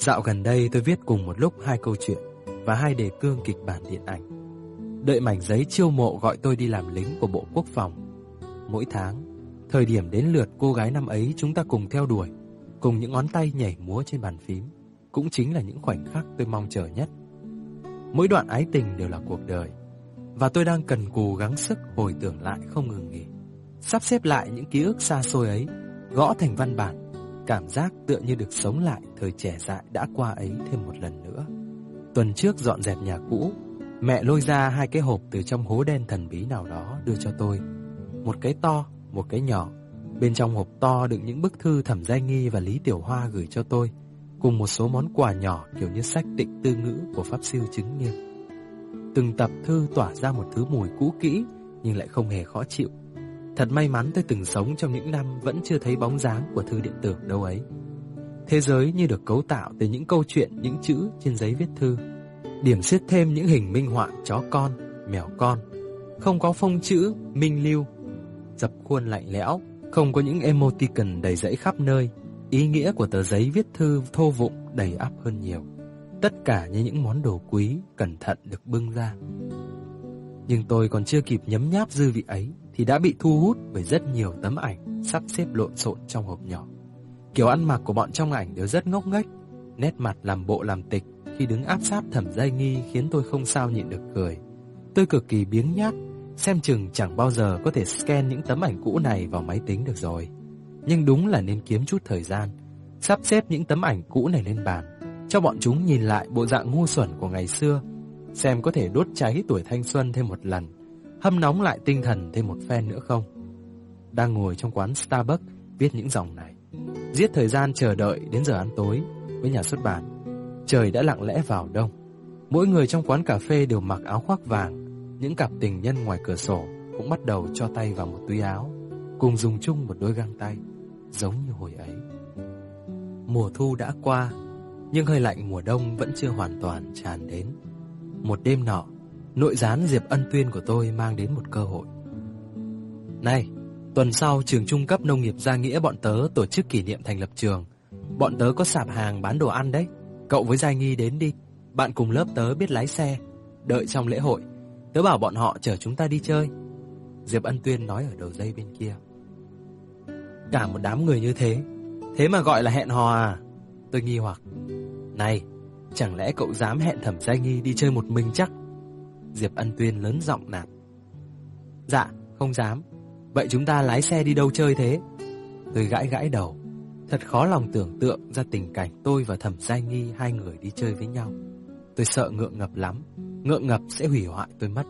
Dạo gần đây tôi viết cùng một lúc 2 câu chuyện và 2 đề cương kịch bản điện ảnh. Đợi mảnh giấy chiêu mộ gọi tôi đi làm lính của Bộ Quốc phòng. Mỗi tháng, thời điểm đến lượt cô gái năm ấy chúng ta cùng theo đuổi, cùng những ngón tay nhảy múa trên bàn phím, cũng chính là những khoảnh khắc tôi mong chờ nhất. Mỗi đoạn ái tình đều là cuộc đời, và tôi đang cần cù gắng sức hồi tưởng lại không ngừng nghỉ, sắp xếp lại những ký ức xa xôi ấy, gõ thành văn bản, cảm giác tựa như được sống lại thời trẻ dại đã qua ấy thêm một lần nữa. Tuần trước dọn dẹp nhà cũ, mẹ lôi ra 2 cái hộp từ trong hố đen thần bí nào đó đưa cho tôi. Một cái to, một cái nhỏ. Bên trong hộp to đựng những bức thư Thẩm Giai Nghi và Lý Tiểu Hoa gửi cho tôi, cùng một số món quà nhỏ kiểu như sách Tịnh Tư Ngữ của Pháp Sư Chứng Nghiêm. Từng tập thư tỏa ra một thứ mùi cũ kỹ nhưng lại không hề khó chịu. Thật may mắn tôi từng sống trong những năm vẫn chưa thấy bóng dáng của thư điện tử đâu ấy. Thế giới như được cấu tạo từ những câu chuyện, những chữ trên giấy viết thư, điểm xuyết thêm những hình minh họa chó con, mèo con. Không có phông chữ, minh lưu, dập khuôn lạnh lẽo, không có những emoticon đầy rẫy khắp nơi. Ý nghĩa của tờ giấy viết thư thô vụng đầy ắp hơn nhiều. Tất cả như những món đồ quý, cẩn thận được bưng ra. Nhưng tôi còn chưa kịp nhấm nháp dư vị ấy thì đã bị thu hút bởi rất nhiều tấm ảnh sắp xếp lộn xộn trong hộp nhỏ. Kiểu ăn mặc của bọn trong ảnh đều rất ngốc nghếch, nét mặt làm bộ làm tịch khi đứng áp sát Thẩm Giai Nghi khiến tôi không sao nhịn được cười. Tôi cực kỳ biếng nhác, xem chừng chẳng bao giờ có thể scan những tấm ảnh cũ này vào máy tính được rồi. Nhưng đúng là nên kiếm chút thời gian, sắp xếp những tấm ảnh cũ này lên bàn, cho bọn chúng nhìn lại bộ dạng ngu xuẩn của ngày xưa, xem có thể đốt cháy tuổi thanh xuân thêm một lần, hâm nóng lại tinh thần thêm một phen nữa không. Đang ngồi trong quán Starbucks viết những dòng này, giết thời gian chờ đợi đến giờ ăn tối với nhà xuất bản. Trời đã lặng lẽ vào đông. Mỗi người trong quán cà phê đều mặc áo khoác vàng. Những cặp tình nhân ngoài cửa sổ cũng bắt đầu cho tay vào một túi áo, cùng dùng chung một đôi găng tay, giống như hồi ấy. Mùa thu đã qua, nhưng hơi lạnh mùa đông vẫn chưa hoàn toàn tràn đến. Một đêm nọ, nội gián Diệp Ân Tuyên của tôi mang đến một cơ hội. Này, tuần sau trường trung cấp nông nghiệp Gia Nghĩa bọn tớ tổ chức kỷ niệm thành lập trường. Bọn tớ có sạp hàng bán đồ ăn đấy. Cậu với Giai Nghi đến đi. Bạn cùng lớp tớ biết lái xe. Đợi trong lễ hội, tớ bảo bọn họ chở chúng ta đi chơi. Diệp Ân Tuyên nói ở đầu dây bên kia. Cả một đám người như thế, thế mà gọi là hẹn hò à? Tôi nghi hoặc. Này, chẳng lẽ cậu dám hẹn Thẩm Giai Nghi đi chơi một mình chắc? Diệp Ân Tuyên lớn giọng nạt. Dạ, không dám. Vậy chúng ta lái xe đi đâu chơi thế? Tôi gãi gãi đầu. Thật khó lòng tưởng tượng ra tình cảnh tôi và Thẩm Giai Nghi 2 người đi chơi với nhau. Tôi sợ ngượng ngập lắm. Ngượng ngập sẽ hủy hoại tôi mất.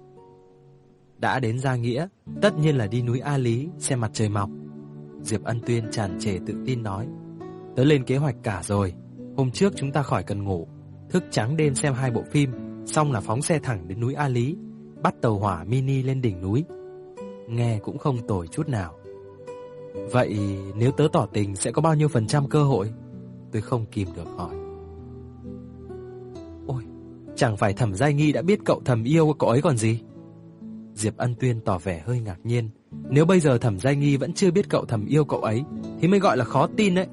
Đã đến Gia Nghĩa, tất nhiên là đi núi A Lý xem mặt trời mọc. Diệp Ân Tuyên tràn trề tự tin nói. Tớ lên kế hoạch cả rồi. Hôm trước chúng ta khỏi cần ngủ, thức trắng đêm xem 2 bộ phim, xong là phóng xe thẳng đến núi A Lý, bắt tàu hỏa mini lên đỉnh núi. Nghe cũng không tồi chút nào. Vậy nếu tớ tỏ tình sẽ có bao nhiêu % cơ hội? Tôi không kìm được hỏi. Ôi, chẳng phải Thẩm Giai Nghi đã biết cậu thầm yêu cậu ấy còn gì? Diệp Ân Tuyên tỏ vẻ hơi ngạc nhiên. Nếu bây giờ Thẩm Giai Nghi vẫn chưa biết cậu thầm yêu cậu ấy thì mới gọi là khó tin đấy.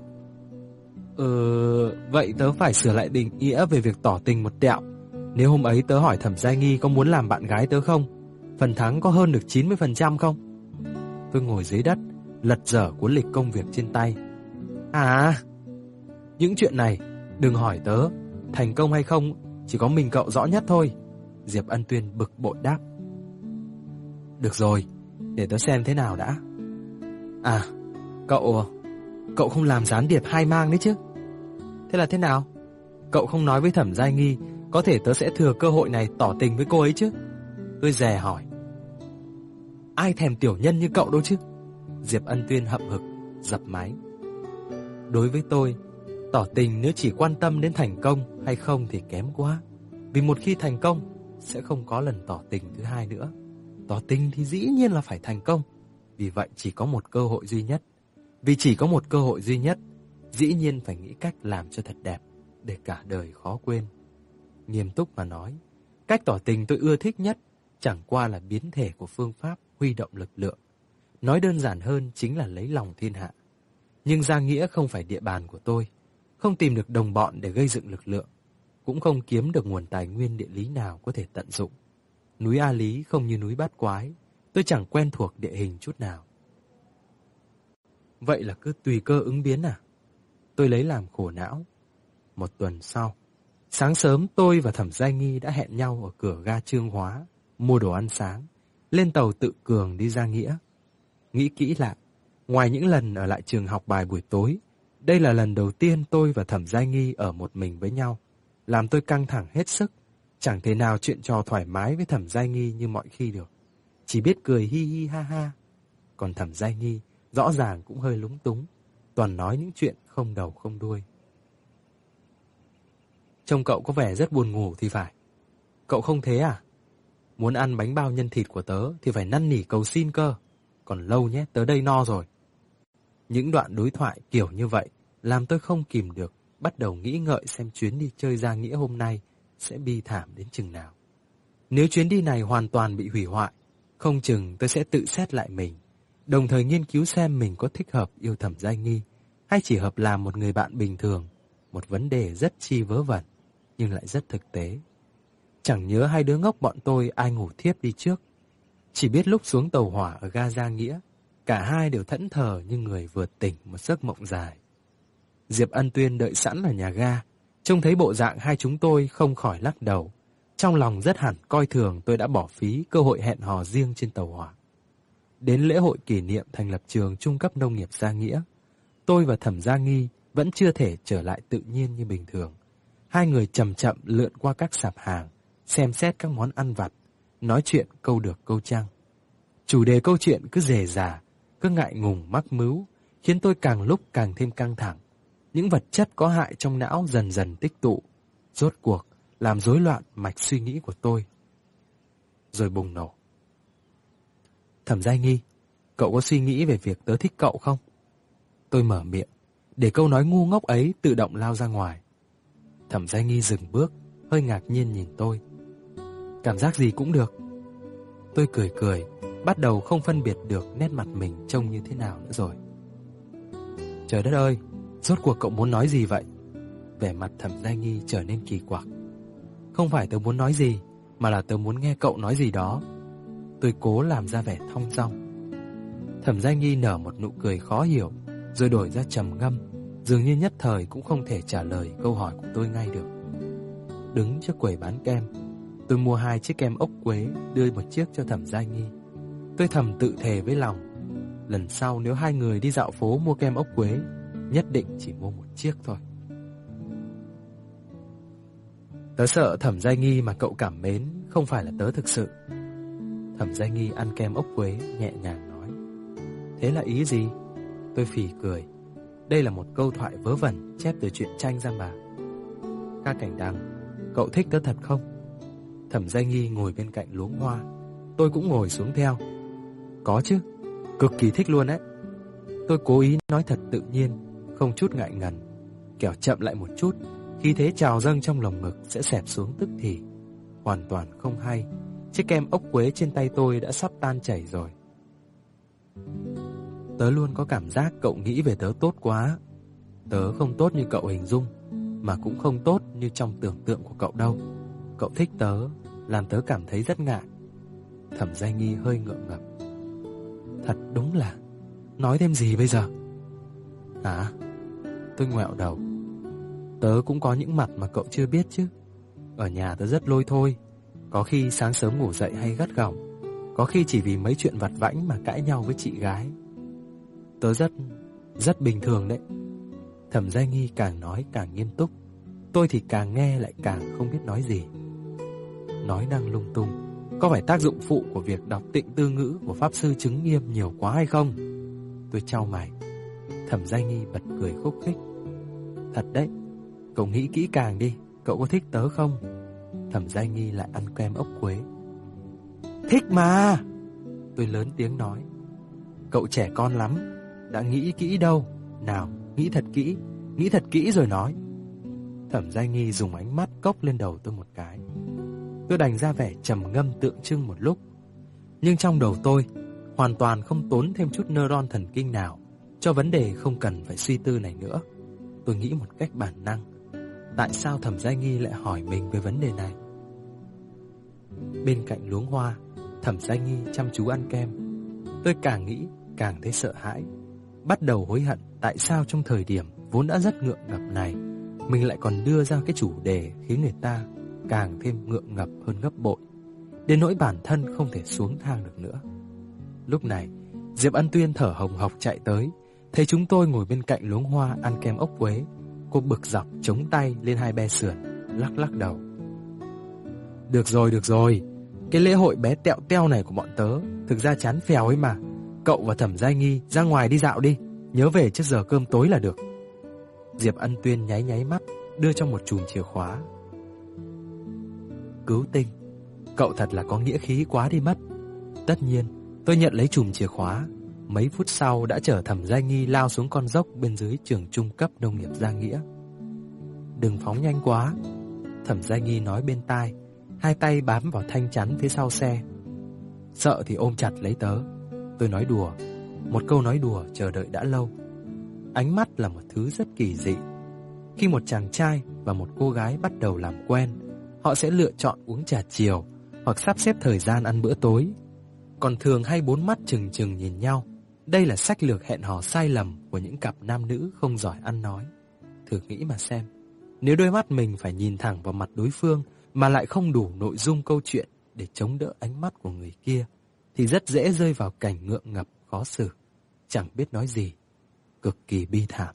Vậy tớ phải sửa lại định nghĩa về việc tỏ tình một tẹo. Nếu hôm ấy tớ hỏi Thẩm Giai Nghi có muốn làm bạn gái tớ không, phần thắng có hơn được 90% không? Tôi ngồi dưới đất, lật dở cuốn lịch công việc trên tay. À, những chuyện này đừng hỏi tớ. Thành công hay không chỉ có mình cậu rõ nhất thôi. Diệp Ân Tuyên bực bội đáp. Được rồi, để tớ xem thế nào đã. À, cậu không làm gián điệp hai mang đấy chứ? Thế là thế nào? Cậu không nói với Thẩm Giai Nghi, có thể tớ sẽ thừa cơ hội này tỏ tình với cô ấy chứ? Tôi dè hỏi. Ai thèm tiểu nhân như cậu đâu chứ? Diệp Ân Tuyên hậm hực, dập máy. Đối với tôi, tỏ tình nếu chỉ quan tâm đến thành công hay không thì kém quá. Vì một khi thành công, sẽ không có lần tỏ tình thứ hai nữa. Tỏ tình thì dĩ nhiên là phải thành công. Vì vậy chỉ có một cơ hội duy nhất. Vì chỉ có một cơ hội duy nhất, dĩ nhiên phải nghĩ cách làm cho thật đẹp, để cả đời khó quên. Nghiêm túc mà nói, cách tỏ tình tôi ưa thích nhất chẳng qua là biến thể của phương pháp huy động lực lượng. Nói đơn giản hơn chính là lấy lòng thiên hạ. Nhưng Gia Nghĩa không phải địa bàn của tôi. không tìm được đồng bọn để gây dựng lực lượng, cũng không kiếm được nguồn tài nguyên địa lý nào có thể tận dụng. Núi A Lý không như núi Bát Quái, tôi chẳng quen thuộc địa hình chút nào. Vậy là cứ tùy cơ ứng biến à? Tôi lấy làm khổ não. Một tuần sau, sáng sớm tôi và Thẩm Giai Nghi đã hẹn nhau ở cửa ga Chương Hóa, mua đồ ăn sáng, lên tàu Tự Cường đi ra Nghĩa. Nghĩ kỹ lại, ngoài những lần ở lại trường học bài buổi tối, đây là lần đầu tiên tôi và Thẩm Giai Nghi ở một mình với nhau, làm tôi căng thẳng hết sức, chẳng thể nào chuyện trò thoải mái với Thẩm Giai Nghi như mọi khi được, chỉ biết cười hi hi ha ha. Còn Thẩm Giai Nghi rõ ràng cũng hơi lúng túng, toàn nói những chuyện không đầu không đuôi. Trông cậu có vẻ rất buồn ngủ thì phải. Cậu không thế à? Muốn ăn bánh bao nhân thịt của tớ thì phải năn nỉ cầu xin cơ. Còn lâu nhé, tớ đây no rồi. Những đoạn đối thoại kiểu như vậy làm tôi không kìm được, bắt đầu nghĩ ngợi xem chuyến đi chơi ra Nghĩa hôm nay sẽ bi thảm đến chừng nào. Nếu chuyến đi này hoàn toàn bị hủy hoại, không chừng tôi sẽ tự xét lại mình, đồng thời nghiên cứu xem mình có thích hợp yêu Thẩm Giai Nghi hay chỉ hợp làm một người bạn bình thường, một vấn đề rất chi vớ vẩn nhưng lại rất thực tế. Chẳng nhớ hai đứa ngốc bọn tôi ai ngủ thiếp đi trước. Chỉ biết lúc xuống tàu hỏa ở ga Gia Nghĩa, cả hai đều thẫn thờ như người vừa tỉnh một giấc mộng dài. Diệp Ân Tuyên đợi sẵn ở nhà ga, trông thấy bộ dạng hai chúng tôi không khỏi lắc đầu. Trong lòng rất hẳn coi thường tôi đã bỏ phí cơ hội hẹn hò riêng trên tàu hỏa. Đến lễ hội kỷ niệm thành lập trường trung cấp nông nghiệp Gia Nghĩa, tôi và Thẩm Gia Nghi vẫn chưa thể trở lại tự nhiên như bình thường. Hai người chậm chậm lượn qua các sạp hàng, xem xét các món ăn vặt, nói chuyện câu được câu trăng. Chủ đề câu chuyện cứ rề rà, cứ ngại ngùng mắc mứu, khiến tôi càng lúc càng thêm căng thẳng. Những vật chất có hại trong não dần dần tích tụ, rốt cuộc làm rối loạn mạch suy nghĩ của tôi. Rồi bùng nổ. Thẩm Giai Nghi, cậu có suy nghĩ về việc tớ thích cậu không? Tôi mở miệng, để câu nói ngu ngốc ấy tự động lao ra ngoài. Thẩm Giai Nghi dừng bước, hơi ngạc nhiên nhìn tôi. Cảm giác gì cũng được. Tôi cười cười, bắt đầu không phân biệt được nét mặt mình trông như thế nào nữa rồi. Trời đất ơi, rốt cuộc cậu muốn nói gì vậy? Vẻ mặt Thẩm Giai Nghi trở nên kỳ quặc. Không phải tớ muốn nói gì, mà là tớ muốn nghe cậu nói gì đó. Tôi cố làm ra vẻ thong dong. Thẩm Giai Nghi nở một nụ cười khó hiểu, rồi đổi ra trầm ngâm, dường như nhất thời cũng không thể trả lời câu hỏi của tôi ngay được. Đứng trước quầy bán kem, tôi mua 2 chiếc kem ốc quế, đưa một chiếc cho Thẩm Giai Nghi. Tôi thầm tự thề với lòng, lần sau nếu hai người đi dạo phố mua kem ốc quế, nhất định chỉ mua 1 chiếc thôi. Tớ sợ Thẩm Giai Nghi mà cậu cảm mến không phải là tớ thực sự. Thẩm Giai Nghi ăn kem ốc quế nhẹ nhàng nói. Thế là ý gì? Tôi phì cười. Đây là một câu thoại vớ vẩn chép từ truyện tranh ra mà. Ca Cảnh Đằng, cậu thích tớ thật không? Thẩm Giai Nghi ngồi bên cạnh luống hoa, tôi cũng ngồi xuống theo. Có chứ, cực kỳ thích luôn đấy. Tôi cố ý nói thật tự nhiên, không chút ngại ngần, kẻo chậm lại một chút, khi thế trào dâng trong lồng ngực sẽ xẹp xuống tức thì. Hoàn toàn không hay, chiếc kem ốc quế trên tay tôi đã sắp tan chảy rồi. Tớ luôn có cảm giác cậu nghĩ về tớ tốt quá. Tớ không tốt như cậu hình dung, mà cũng không tốt như trong tưởng tượng của cậu đâu. Cậu thích tớ, làm tớ cảm thấy rất ngại. Thẩm Giai Nghi hơi ngượng ngập. Thật đúng là, nói thêm gì bây giờ? Hả? Tôi ngoẹo đầu. Tớ cũng có những mặt mà cậu chưa biết chứ. Ở nhà tớ rất lôi thôi, có khi sáng sớm ngủ dậy hay gắt gỏng, có khi chỉ vì mấy chuyện vặt vãnh mà cãi nhau với chị gái. Tớ rất bình thường đấy. Thẩm Giai Nghi càng nói càng nghiêm túc, tôi thì càng nghe lại càng không biết nói gì. Nói năng lung tung, có phải tác dụng phụ của việc đọc Tịnh Tư Ngữ của Pháp Sư Chứng Nghiêm nhiều quá hay không? Tôi chau mày. Thẩm Giai Nghi bật cười khúc khích. Thật đấy, cậu nghĩ kỹ càng đi, cậu có thích tớ không? Thẩm Giai Nghi lại ăn kem ốc quế. Thích mà! Tôi lớn tiếng nói. Cậu trẻ con lắm, đã nghĩ kỹ đâu. Nào, nghĩ thật kỹ rồi nói. Thẩm Giai Nghi dùng ánh mắt cốc lên đầu tôi một cái. Tôi đành ra vẻ trầm ngâm tượng trưng một lúc. Nhưng trong đầu tôi hoàn toàn không tốn thêm chút neuron thần kinh nào cho vấn đề không cần phải suy tư này nữa. Tôi nghĩ một cách bản năng, tại sao Thẩm Giai Nghi lại hỏi mình về vấn đề này? Bên cạnh luống hoa, Thẩm Giai Nghi chăm chú ăn kem. Tôi càng nghĩ càng thấy sợ hãi, bắt đầu hối hận tại sao trong thời điểm vốn đã rất ngượng ngập này, mình lại còn đưa ra cái chủ đề khiến người ta càng thêm ngượng ngập hơn gấp bội, đến nỗi bản thân không thể xuống thang được nữa. Lúc này, Diệp Ân Tuyên thở hồng hộc chạy tới, thấy chúng tôi ngồi bên cạnh luống hoa ăn kem ốc quế. Cô bực dọc chống tay lên hai be sườn, lắc lắc đầu. Được rồi, cái lễ hội bé tẹo teo này của bọn tớ thực ra chán phèo ấy mà. Cậu và Thẩm Giai Nghi ra ngoài đi dạo đi, nhớ về trước giờ cơm tối là được. Diệp Ân Tuyên nháy nháy mắt, đưa cho một chùm chìa khóa. Cứu tinh, cậu thật là có nghĩa khí quá đi mất. Tất nhiên, tôi nhận lấy chùm chìa khóa. Mấy phút sau đã chở Thẩm Giai Nghi lao xuống con dốc bên dưới trường trung cấp nông nghiệp Gia Nghĩa. Đừng phóng nhanh quá, Thẩm Giai Nghi nói bên tai, hai tay bám vào thanh chắn phía sau xe. Sợ thì ôm chặt lấy tớ. Tôi nói đùa, một câu nói đùa chờ đợi đã lâu. Ánh mắt là một thứ rất kỳ dị. Khi một chàng trai và một cô gái bắt đầu làm quen, họ sẽ lựa chọn uống trà chiều hoặc sắp xếp thời gian ăn bữa tối. Còn thường hay bốn mắt trừng trừng nhìn nhau. Đây là sách lược hẹn hò sai lầm của những cặp nam nữ không giỏi ăn nói. Thử nghĩ mà xem, nếu đôi mắt mình phải nhìn thẳng vào mặt đối phương mà lại không đủ nội dung câu chuyện để chống đỡ ánh mắt của người kia, thì rất dễ rơi vào cảnh ngượng ngập khó xử, chẳng biết nói gì, cực kỳ bi thảm.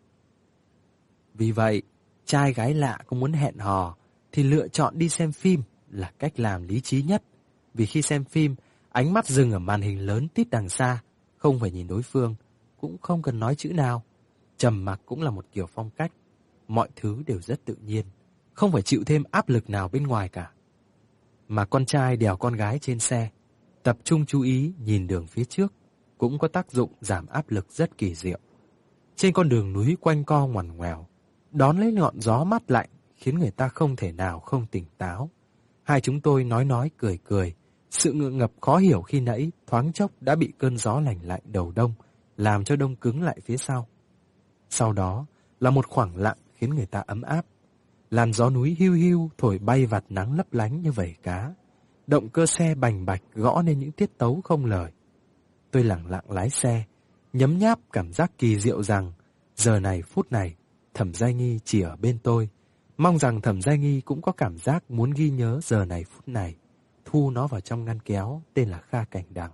Vì vậy, trai gái lạ có muốn hẹn hò thì lựa chọn đi xem phim là cách làm lý trí nhất. Vì khi xem phim, ánh mắt dừng ở màn hình lớn tít đằng xa, không phải nhìn đối phương, cũng không cần nói chữ nào. Trầm mặc cũng là một kiểu phong cách. Mọi thứ đều rất tự nhiên, không phải chịu thêm áp lực nào bên ngoài cả. Mà con trai đèo con gái trên xe, tập trung chú ý nhìn đường phía trước, cũng có tác dụng giảm áp lực rất kỳ diệu. Trên con đường núi quanh co ngoằn ngoèo, đón lấy ngọn gió mát lạnh khiến người ta không thể nào không tỉnh táo. Hai chúng tôi nói cười cười, sự ngượng ngập khó hiểu khi nãy thoáng chốc đã bị cơn gió lạnh lạnh đầu đông làm cho đông cứng lại phía sau. Sau đó là một khoảng lặng khiến người ta ấm áp. Làn gió núi hiu hiu thổi bay vạt nắng lấp lánh như vẩy cá. Động cơ xe bành bạch gõ lên những tiết tấu không lời. Tôi lẳng lặng lái xe, nhấm nháp cảm giác kỳ diệu rằng giờ này phút này Thẩm Giai Nghi chỉ ở bên tôi. Mong rằng Thẩm Giai Nghi cũng có cảm giác muốn ghi nhớ giờ này phút này, thu nó vào trong ngăn kéo tên là Kha Cảnh Đằng.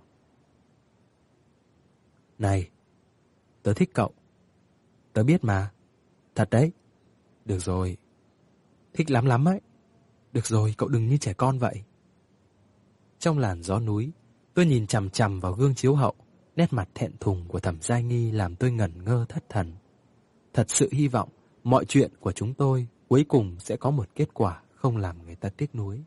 Này, tớ thích cậu. Tớ biết mà. Thật đấy. Được rồi. Thích lắm lắm ấy. Được rồi, cậu đừng như trẻ con vậy. Trong làn gió núi, tôi nhìn chằm chằm vào gương chiếu hậu. Nét mặt thẹn thùng của Thẩm Giai Nghi làm tôi ngẩn ngơ thất thần. Thật sự hy vọng mọi chuyện của chúng tôi cuối cùng sẽ có một kết quả không làm người ta tiếc nuối.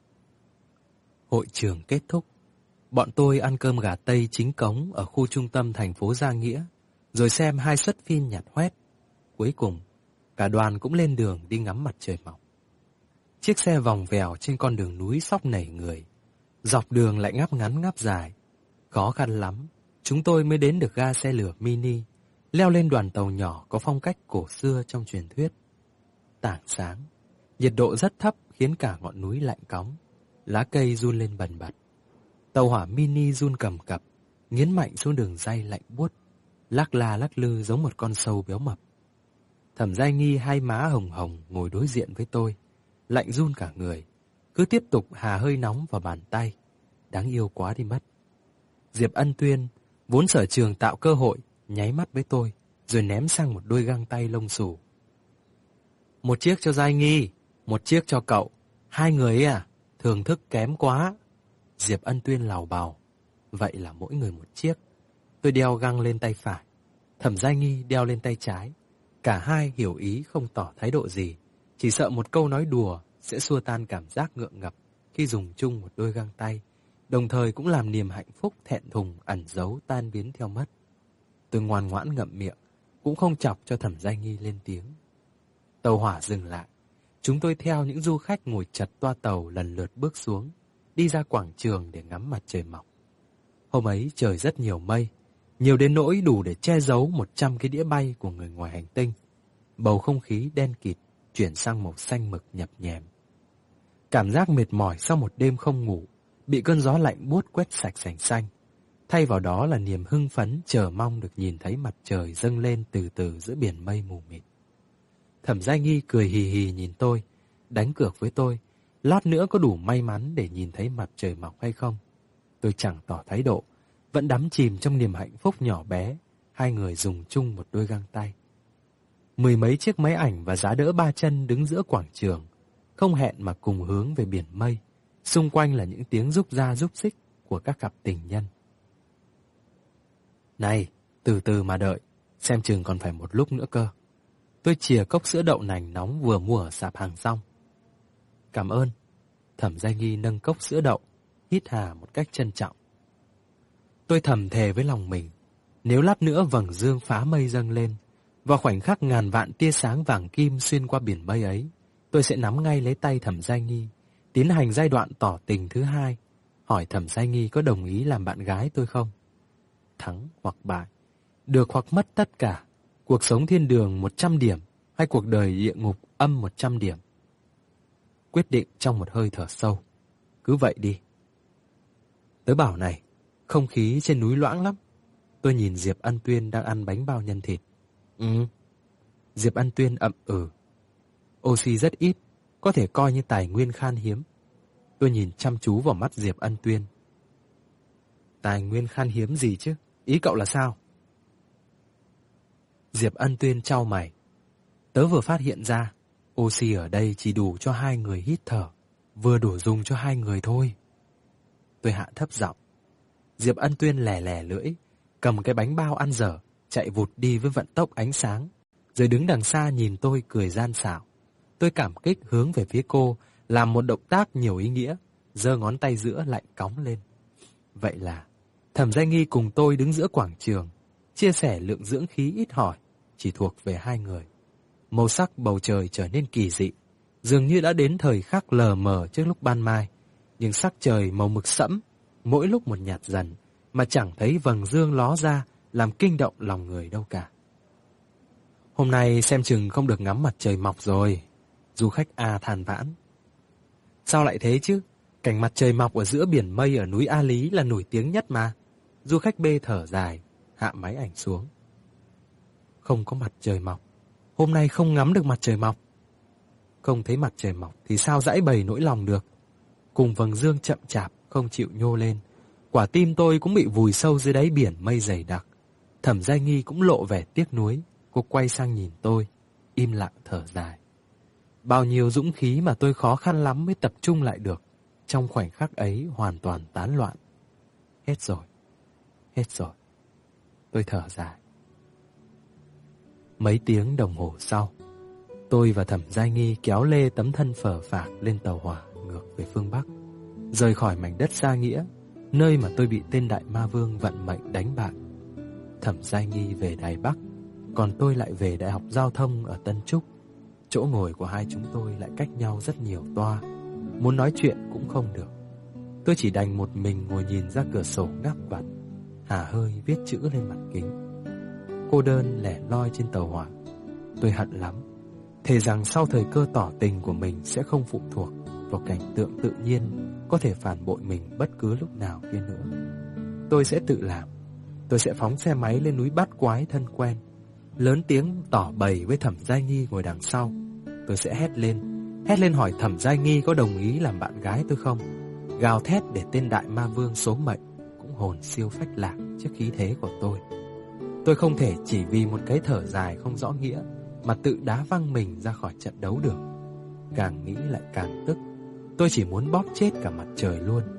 Hội trường kết thúc. Bọn tôi ăn cơm gà Tây chính cống ở khu trung tâm thành phố Gia Nghĩa, rồi xem 2 suất phim nhạt hoét. Cuối cùng, cả đoàn cũng lên đường đi ngắm mặt trời mọc. Chiếc xe vòng vèo trên con đường núi xóc nảy người. Dọc đường lại ngáp ngắn ngáp dài. Khó khăn lắm, chúng tôi mới đến được ga xe lửa mini, leo lên đoàn tàu nhỏ có phong cách cổ xưa trong truyền thuyết. Tảng sáng, nhiệt độ rất thấp khiến cả ngọn núi lạnh cóng, lá cây run lên bần bật. Tàu hỏa mini run cầm cập, nghiến mạnh xuống đường ray lạnh buốt, lắc la lắc lư giống một con sâu béo mập. Thẩm Giai Nghi hai má hồng hồng ngồi đối diện với tôi, lạnh run cả người, cứ tiếp tục hà hơi nóng vào bàn tay, đáng yêu quá đi mất. Diệp Ân Tuyên, vốn sở trường tạo cơ hội, nháy mắt với tôi, rồi ném sang một đôi găng tay lông xù. Một chiếc cho Giai Nghi, một chiếc cho cậu. 2 người ấy à? Thưởng thức kém quá. Diệp Ân Tuyên lào bào. Vậy là mỗi người một chiếc. Tôi đeo găng lên tay phải, Thẩm Giai Nghi đeo lên tay trái. Cả hai hiểu ý không tỏ thái độ gì, chỉ sợ một câu nói đùa sẽ xua tan cảm giác ngượng ngập khi dùng chung một đôi găng tay, đồng thời cũng làm niềm hạnh phúc thẹn thùng ẩn giấu tan biến theo mất. Tôi ngoan ngoãn ngậm miệng, cũng không chọc cho Thẩm Giai Nghi lên tiếng. Tàu hỏa dừng lại. Chúng tôi theo những du khách ngồi chật toa tàu lần lượt bước xuống, đi ra quảng trường để ngắm mặt trời mọc. Hôm ấy trời rất nhiều mây, nhiều đến nỗi đủ để che giấu 100 cái đĩa bay của người ngoài hành tinh. bầu không khí đen kịt chuyển sang màu xanh mực nhập nhèm. Cảm giác mệt mỏi sau một đêm không ngủ bị cơn gió lạnh buốt quét sạch sành xanh. Thay vào đó là niềm hưng phấn chờ mong được nhìn thấy mặt trời dâng lên từ từ giữa biển mây mù mịt. Thẩm Giai Nghi cười hì hì nhìn tôi, đánh cược với tôi, lát nữa có đủ may mắn để nhìn thấy mặt trời mọc hay không. Tôi chẳng tỏ thái độ, vẫn đắm chìm trong niềm hạnh phúc nhỏ bé, hai người dùng chung một đôi găng tay. Mười mấy chiếc máy ảnh và giá đỡ 3 chân đứng giữa quảng trường, không hẹn mà cùng hướng về biển mây, xung quanh là những tiếng rúc ra rúc xích của các cặp tình nhân. Này, từ từ mà đợi, xem chừng còn phải một lúc nữa cơ. Tôi chìa cốc sữa đậu nành nóng vừa mua ở sạp hàng rong. Cảm ơn. Thẩm Giai Nghi nâng cốc sữa đậu, hít hà một cách trân trọng. Tôi thầm thề với lòng mình, nếu lát nữa vầng dương phá mây dâng lên, vào khoảnh khắc ngàn vạn tia sáng vàng kim xuyên qua biển mây ấy, tôi sẽ nắm ngay lấy tay Thẩm Giai Nghi, tiến hành giai đoạn tỏ tình thứ hai, hỏi Thẩm Giai Nghi có đồng ý làm bạn gái tôi không. Thắng hoặc bại, được hoặc mất tất cả, cuộc sống thiên đường 100 điểm hay cuộc đời địa ngục âm 100 điểm. Quyết định trong một hơi thở sâu. Cứ vậy đi. Tớ bảo này, không khí trên núi loãng lắm. Tôi nhìn Diệp Ân Tuyên đang ăn bánh bao nhân thịt. Diệp Ân Tuyên ậm ừ. Oxy rất ít, có thể coi như tài nguyên khan hiếm. Tôi nhìn chăm chú vào mắt Diệp Ân Tuyên. Tài nguyên khan hiếm gì chứ? Ý cậu là sao? Diệp Ân Tuyên chau mày. Tớ vừa phát hiện ra, oxy ở đây chỉ đủ cho 2 người hít thở, vừa đủ dùng cho 2 người thôi. Tôi hạ thấp giọng. Diệp Ân Tuyên lè lè lưỡi, cầm cái bánh bao ăn dở, chạy vụt đi với vận tốc ánh sáng, rồi đứng đằng xa nhìn tôi cười gian xảo. Tôi cảm kích hướng về phía cô, làm một động tác nhiều ý nghĩa, giơ ngón tay giữa lạnh cóng lên. Vậy là Thẩm Giai Nghi cùng tôi đứng giữa quảng trường, chia sẻ lượng dưỡng khí ít ỏi, chỉ thuộc về 2 người. Màu sắc bầu trời trở nên kỳ dị, dường như đã đến thời khắc lờ mờ trước lúc ban mai, nhưng sắc trời màu mực sẫm, mỗi lúc một nhạt dần, mà chẳng thấy vầng dương ló ra làm kinh động lòng người đâu cả. Hôm nay xem chừng không được ngắm mặt trời mọc rồi, du khách A than vãn. Sao lại thế chứ? Cảnh mặt trời mọc ở giữa biển mây ở núi A Lý là nổi tiếng nhất mà. Du khách B thở dài, hạ máy ảnh xuống. Không có mặt trời mọc, hôm nay không ngắm được mặt trời mọc. Không thấy mặt trời mọc thì sao giãi bày nỗi lòng được. Cùng vầng dương chậm chạp không chịu nhô lên, quả tim tôi cũng bị vùi sâu dưới đáy biển mây dày đặc. Thẩm Giai Nghi cũng lộ vẻ tiếc nuối, cô quay sang nhìn tôi, im lặng thở dài. Bao nhiêu dũng khí mà tôi khó khăn lắm mới tập trung lại được, trong khoảnh khắc ấy hoàn toàn tán loạn. Hết rồi, hết rồi. Tôi thở dài. Mấy tiếng đồng hồ sau, tôi và Thẩm Giai Nghi kéo lê tấm thân phờ phạc lên tàu hỏa ngược về phương Bắc, rời khỏi mảnh đất Gia Nghĩa, nơi mà tôi bị tên Đại Ma Vương vận mệnh đánh bại. Thẩm Giai Nghi về Đài Bắc, còn tôi lại về Đại học Giao thông ở Tân Trúc. Chỗ ngồi của hai chúng tôi lại cách nhau rất nhiều toa, muốn nói chuyện cũng không được. Tôi chỉ đành một mình ngồi nhìn ra cửa sổ ngáp vặt, hả hơi viết chữ lên mặt kính. Cô đơn lẻ loi trên tàu hỏa. Tôi hận lắm, thề rằng sau thời cơ tỏ tình của mình sẽ không phụ thuộc vào cảnh tượng tự nhiên có thể phản bội mình bất cứ lúc nào kia nữa. Tôi sẽ tự làm. Tôi sẽ phóng xe máy lên núi Bát Quái thân quen, lớn tiếng tỏ bày với Thẩm Giai Nghi ngồi đằng sau. Tôi sẽ hét lên hỏi Thẩm Giai Nghi có đồng ý làm bạn gái tôi không. Gào thét để tên Đại Ma Vương số mệnh cũng hồn siêu phách lạc trước khí thế của tôi. Tôi không thể chỉ vì một cái thở dài không rõ nghĩa mà tự đá văng mình ra khỏi trận đấu được. Càng nghĩ lại càng tức. Tôi chỉ muốn bóp chết cả mặt trời luôn.